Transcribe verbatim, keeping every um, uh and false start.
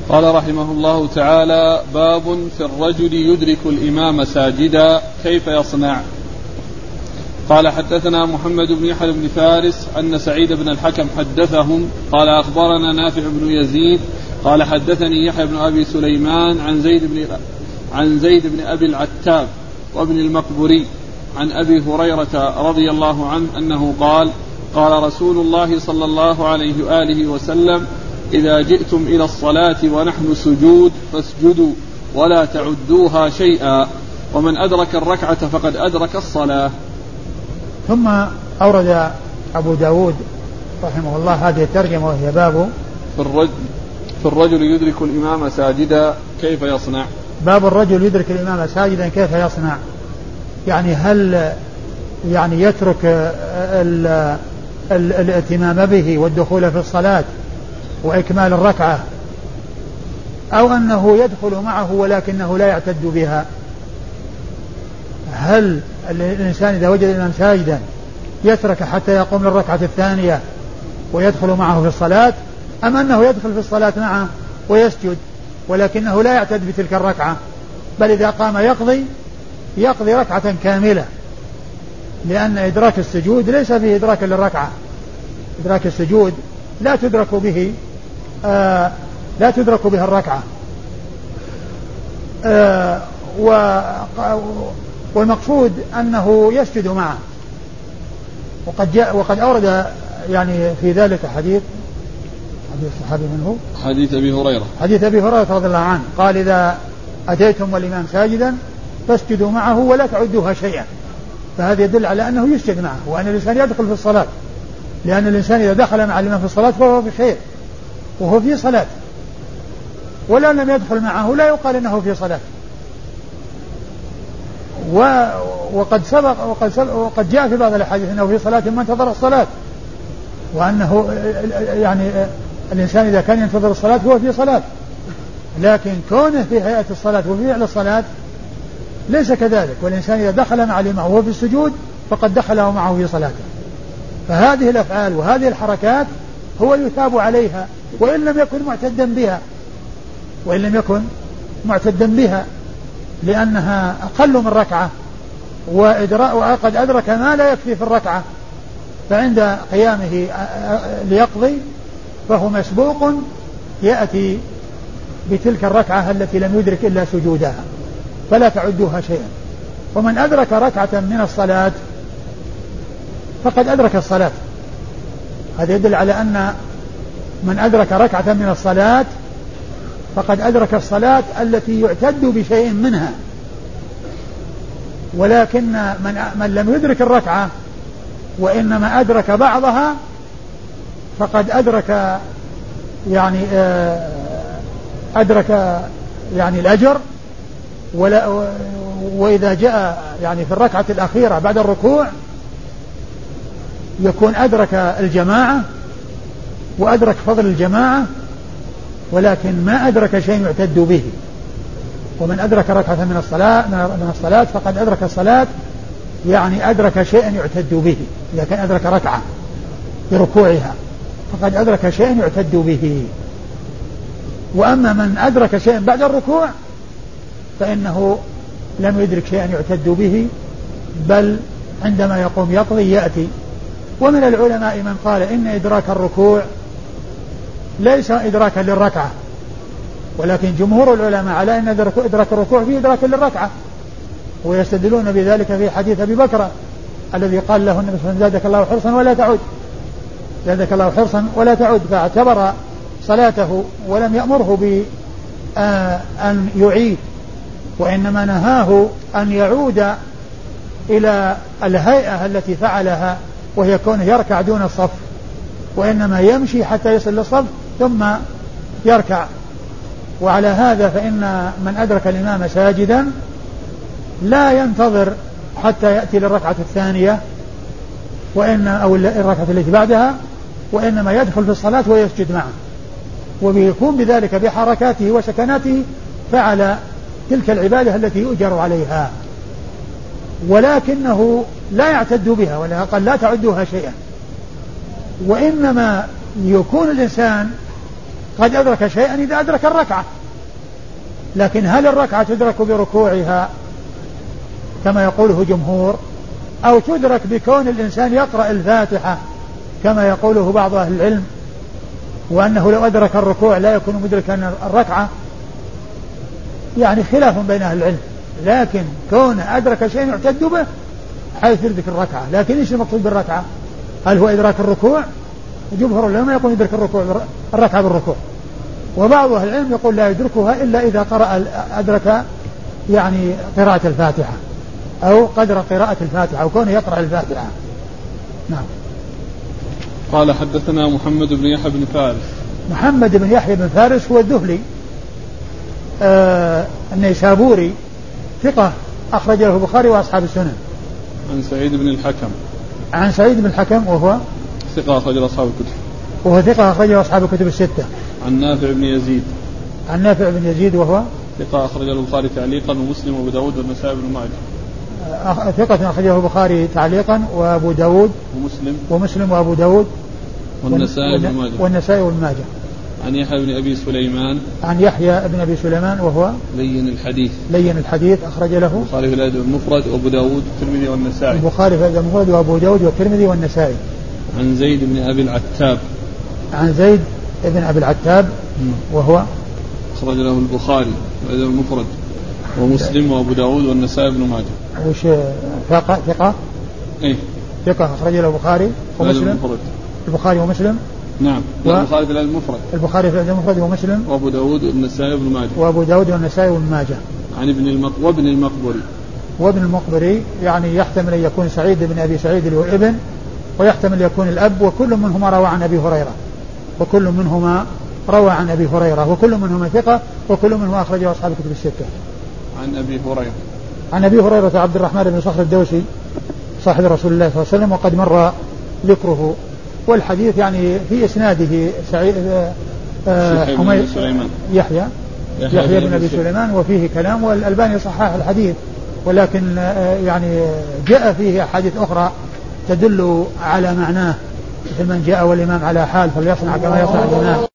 قال رحمه الله تعالى: باب في الرجل يدرك الإمام ساجدا كيف يصنع؟ قال: حدثنا محمد بن يحيى بن فارس أن سعيد بن الحكم حدثهم قال: أخبرنا نافع بن يزيد قال: حدثني يحيى بن أبي سليمان عن زيد بن عن زيد بن أبي العتاب وابن المقبري عن أبي هريرة رضي الله عنه أنه قال: قال رسول الله صلى الله عليه وآله وسلم: إذا جئتم إلى الصلاة ونحن سجود فاسجدوا ولا تعدوها شيئا، ومن أدرك الركعة فقد أدرك الصلاة. ثم أورد أبو داود رحمه الله هذه الترجمة وهي باب في الرجل, في الرجل يدرك الإمام ساجدا كيف يصنع. باب الرجل يدرك الإمام ساجدا كيف يصنع، يعني هل يعني يترك ال ال الاتمام به والدخول في الصلاة وإكمال الركعة، أو أنه يدخل معه ولكنه لا يعتد بها؟ هل الإنسان إذا وجد الإمام ساجدا يترك حتى يقوم للركعة الثانية ويدخل معه في الصلاة، أم أنه يدخل في الصلاة معه ويسجد ولكنه لا يعتد بتلك الركعة، بل إذا قام يقضي يقضي ركعة كاملة، لأن إدراك السجود ليس فيه إدراك للركعة. إدراك السجود لا تدرك به آه لا تدرك بها الركعة. آه والمقصود أنه يسجد معه. وقد جاء وقد أورد يعني في ذلك حديث حديث الصحابي من هو؟ حديث أبي هريرة حديث أبي هريرة رضي الله عنه قال: إذا أتيتم والإمام ساجدا فاسجدوا معه ولا تعدوها شيئا. فهذا يدل على أنه يسجد معه، وأن الإنسان يدخل في الصلاة، لأن الإنسان إذا دخل مع الإمام في الصلاة فهو في خير وهو في صلاة، ولا لم يدخل معه لا يقال أنه في صلاة. وقد سبق وقد, سبق وقد جاء في بعض الأحاديث أنه في صلاة ما انتظر الصلاة، وأنه يعني الإنسان إذا كان ينتظر الصلاة هو في صلاة، لكن كونه في هيئة الصلاة وفي فعل الصلاة ليس كذلك. والإنسان إذا دخل مع الإمام وهو في السجود فقد دخله معه في صلاته. فهذه الأفعال وهذه الحركات هو يثاب عليها وإن لم يكن معتدا بها وإن لم يكن معتدا بها لأنها أقل من ركعة، وقد أدرك ما لا يكفي في الركعة، فعند قيامه ليقضي فهو مسبوق يأتي بتلك الركعة التي لم يدرك إلا سجودها، فلا تعدوها شيئا. ومن أدرك ركعة من الصلاة فقد أدرك الصلاة. هذا يدل على أن من أدرك ركعة من الصلاة فقد أدرك الصلاة التي يعتد بشيء منها. ولكن من, من لم يدرك الركعة وإنما أدرك بعضها فقد أدرك يعني أدرك يعني الأجر. ولا وإذا جاء يعني في الركعة الأخيرة بعد الركوع يكون أدرك الجماعة وأدرك فضل الجماعة، ولكن ما أدرك شيء يعتد به. ومن أدرك ركعة من الصلاة من الصلاة فقد أدرك الصلاة، يعني أدرك شيئا يعتد به. إذا كان أدرك ركعة بركوعها فقد أدرك شيئا يعتد به. وأما من أدرك شيئا بعد الركوع فإنه لم يدرك شيئا يعتد به، بل عندما يقوم يقضي يأتي. ومن العلماء من قال إن إدراك الركوع ليس إدراكا للركعة، ولكن جمهور العلماء على أن إدراك الركوع فيه إدراك للركعة، ويستدلون بذلك في حديث أبي بكر الذي قال له النبي صلى الله عليه وسلم: زادك الله حرصا ولا تعد زادك الله حرصا ولا تعد فاعتبر صلاته ولم يأمره بأن يعيد، وإنما نهاه أن يعود إلى الهيئة التي فعلها وهي كونه يركع دون الصف، وإنما يمشي حتى يصل للصف ثم يركع. وعلى هذا فإن من أدرك الإمام ساجدا لا ينتظر حتى يأتي للركعة الثانية وإن أو الركعة التي بعدها، وإنما يدخل في الصلاة ويسجد معه، وبيكون بذلك بحركاته وسكناته فعل تلك العبادة التي يؤجر عليها، ولكنه لا يعتد بها، ولا قال لا تعدوها شيئا. وإنما يكون الإنسان قد أدرك شيئا إذا أدرك الركعة، لكن هل الركعة تدرك بركوعها كما يقوله جمهور، أو تدرك بكون الإنسان يقرأ الفاتحة كما يقوله بعض أهل العلم، وأنه لو أدرك الركوع لا يكون مدركا الركعة؟ يعني خلاف بين أهل العلم، لكن كون أدرك شيء يعتد به حيث يدرك الركعة. لكن إيش المقصود بالركعة؟ هل هو إدراك الركوع؟ جمهور العلماء يقول يدرك الركوع الركعة بالركوع، وبعض أهل العلم يقول لا يدركها إلا إذا قرأ أدرك يعني قراءة الفاتحة أو قدر قراءة الفاتحة أو كونه يقرأ الفاتحة. نعم. قال حدثنا محمد بن يحيى بن فارس. محمد بن يحيى بن فارس هو الذهلي آه النيسابوري، ثقة أخرج له البخاري وأصحاب السنن. عن سعيد بن الحكم. عن سعيد بن الحكم وهو ثقة أخرج له أصحاب الكتب. وهو ثقة أخرج له أصحاب الكتب الستة. عن نافع بن يزيد. عن نافع بن يزيد وهو ثقة أخرج له البخاري تعليقا ومسلم وأبو داود والنسائي بن ماجه. ثقة أخرجه البخاري تعليقا وأبو داود ومسلم ومسلم وأبو داود والنسائي بن ماجه. والنسائي بن ماجه. عن يحيى بن أبي سليمان. عن يحيى بن أبي سليمان وهو لين الحديث. لين الحديث أخرج له البخاري في الأدب المفرد وأبو داود والترمذي والنسائي. البخاري في الأدب المفرد وأبو داود والترمذي والنسائي. عن زيد بن أبي العتاب. عن زيد بن أبي العتاب وهو أخرج له البخاري في الأدب المفرد ومسلم وأبو داود والنسائي بن ماجه. وش ثقة ثقة إيه ثقة أخرج له البخاري ومسلم. البخاري ومسلم. نعم. و... البخاري في المفرد. البخاري في المفرد ومسلم. وأبو داود والنسائي بن ماجه. وأبو داود والنسائي بن ماجه. عن ابن المق... وابن المقبري. وابن المقبري يعني يحتمل أن يكون سعيد بن أبي سعيد اللي هو ابن، ويحتمل يكون الأب، وكل منهما روى عن أبي هريرة وكل منهما روى عن أبي هريرة وكل منهما ثقة وكل منهما أخرجه أصحاب الكتب الستة. عن أبي هريرة. عن أبي هريرة عبد الرحمن بن صخر الدوسي صاحب رسول الله صلى الله عليه وسلم، وقد مر ذكره، والحديث يعني في إسناده سعيد آه حميد يحيى يحيى بن أبي سليمان، وفيه كلام، والألباني صحح الحديث، ولكن آه يعني جاء فيه أحاديث أخرى تدل على معناه، مثل من جاء والإمام على حال فليصنع كما يصنع الإمام.